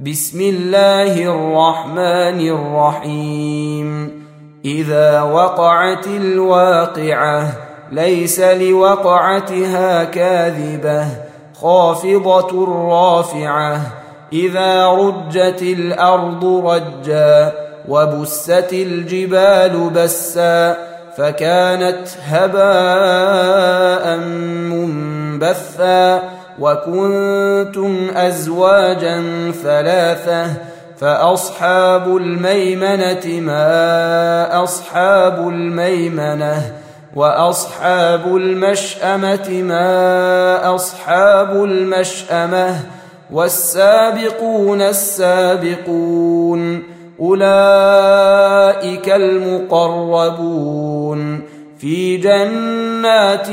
بسم الله الرحمن الرحيم إذا وقعت الواقعة ليس لوقعتها كاذبة خافضة رافعة إذا رجت الأرض رجا وبست الجبال بسا فكانت هباء منبثا وكنتم أزواجا ثلاثة فأصحاب الميمنة ما أصحاب الميمنة وأصحاب المشأمة ما أصحاب المشأمة والسابقون السابقون أولئك المقربون في جنات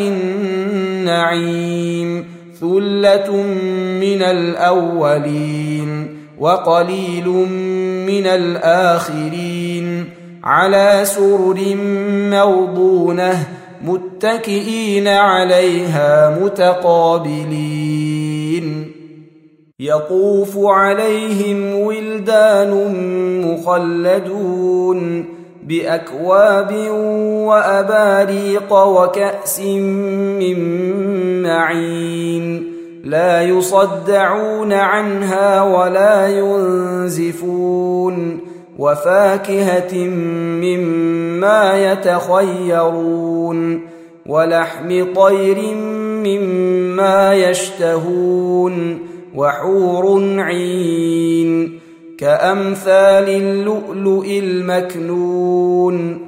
النعيم ثلة من الأولين وقليل من الآخرين على سرر موضونة متكئين عليها متقابلين يطوف عليهم ولدان مخلدون بأكواب وأباريق وكأس من معين لا يصدعون عنها ولا ينزفون وفاكهة مما يتخيرون ولحم طير مما يشتهون وحور عين كأمثال اللؤلؤ المكنون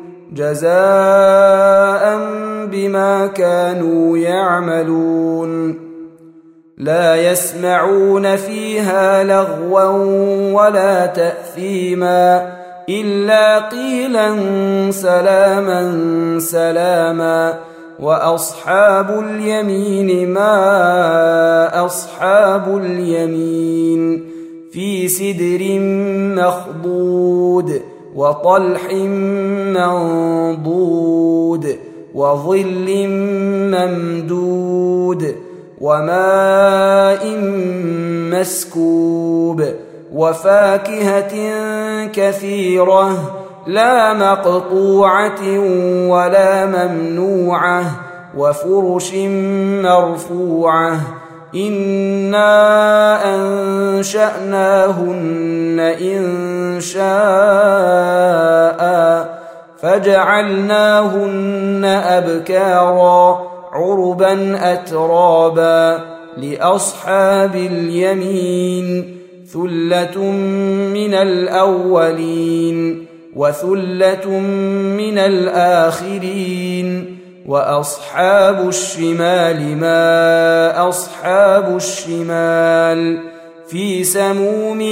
جزاء بما كانوا يعملون لا يسمعون فيها لغوا ولا تأثيما إلا قيلا سلاما سلاما وأصحاب اليمين ما أصحاب اليمين في سدر مخضود وطلح منضود وظل ممدود وماء مسكوب وفاكهة كثيرة لا مقطوعة ولا ممنوعة وفرش مرفوعة إنا أنشأناهن إنشاء فجعلناهن أبكارا عربا أترابا لأصحاب اليمين ثلة من الأولين وثلة من الآخرين وأصحاب الشمال ما أصحاب الشمال في سموم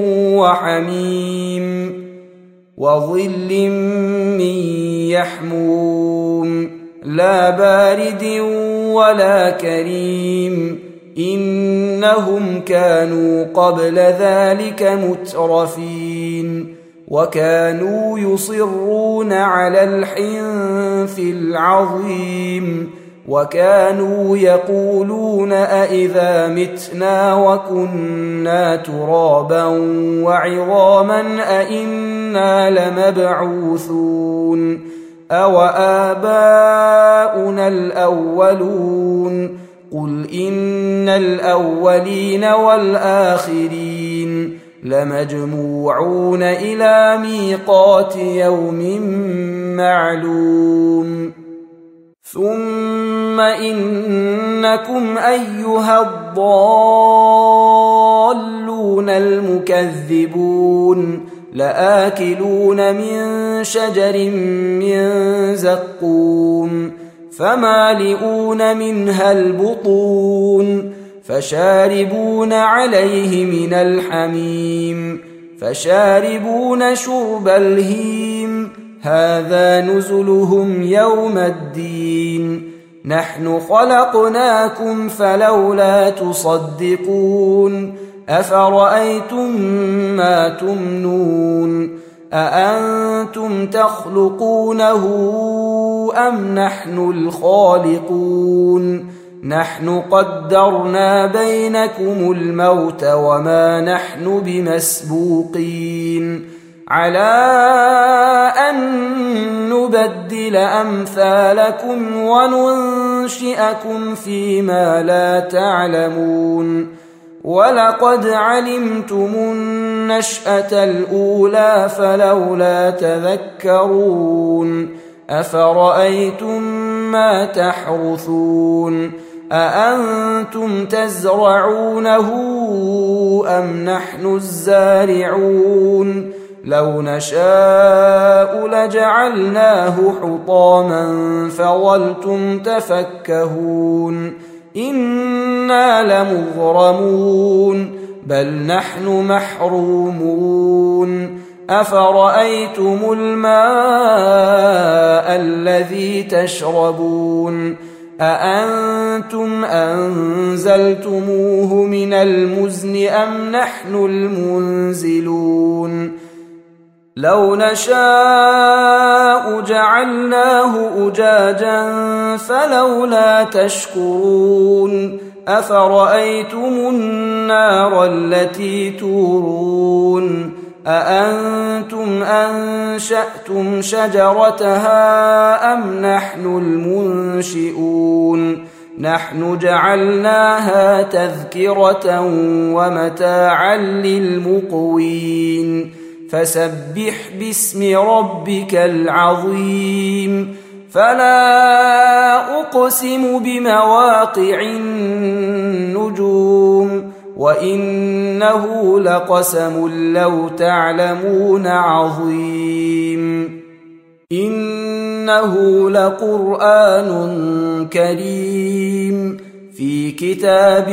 وحميم وظل من يحموم لا بارد ولا كريم إنهم كانوا قبل ذلك مترفين وكانوا يصرون على الحنث العظيم وكانوا يقولون أئذا متنا وكنا ترابا وعظاما أئنا لمبعوثون أو آباؤنا الأولون قل إن الأولين والآخرين لمجموعون إلى ميقات يوم معلوم ثم إنكم أيها الضالون المكذبون لآكلون من شجر من زقوم فمالئون منها البطون فشاربون عليه من الحميم فشاربون شرب الهيم هذا نزلهم يوم الدين نحن خلقناكم فلولا تصدقون أفرأيتم ما تمنون أأنتم تخلقونه أم نحن الخالقون نحن قدرنا بينكم الموت وما نحن بمسبوقين على أن نبدل أمثالكم وننشئكم فيما لا تعلمون ولقد علمتم النشأة الأولى فلولا تذكرون أفرأيتم ما تحرثون أأنتم تزرعونه أم نحن الزارعون لو نشاء لجعلناه حطاما فظلتم تفكهون إنا لمغرمون بل نحن محرومون أفرأيتم الماء الذي تشربون أأنتم أنزلتموه من المزن أم نحن المنزلون لو نشاء جعلناه أجاجا فلولا تشكرون أفرأيتم النار التي تورون أأنتم أنشأتم شجرتها أم نحن المنشئون نحن جعلناها تذكرة ومتاعا للمقوين فسبح باسم ربك العظيم فلا أقسم بمواقع النجوم وإنه لقسم لو تعلمون عظيم إنه لقرآن كريم في كتاب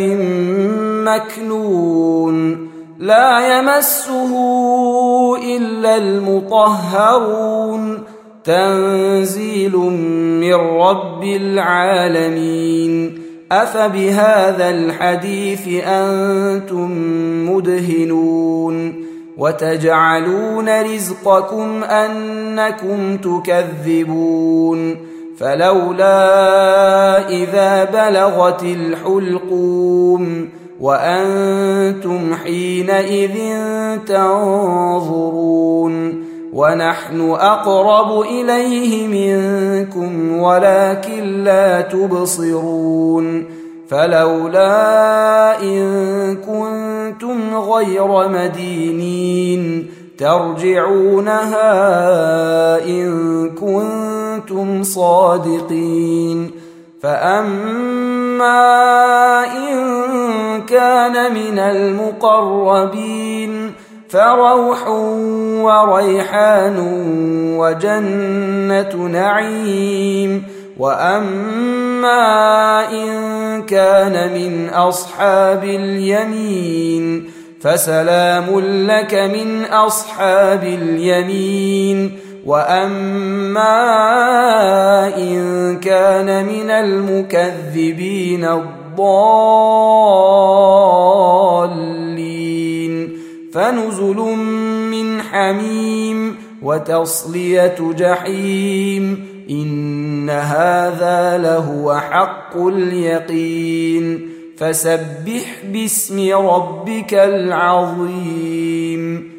مكنون لا يمسه إلا المطهرون تنزيل من رب العالمين أفبهذا الحديث أنتم مدهنون وتجعلون رزقكم أنكم تكذبون فلولا إذا بلغت الحلقوم وأنتم حينئذ تنظرون ونحن أقرب إليه منكم ولكن لا تبصرون فلولا إن كنتم غير مدينين ترجعونها إن كنتم صادقين فأما إن كان من المقربين فروح وريحان وجنة نعيم وأما إن كان من أصحاب اليمين فسلام لك من أصحاب اليمين وأما إن كان من المكذبين الضالين فنزل من حميم وتصلية جحيم إن هذا لهو حق اليقين فسبح باسم ربك العظيم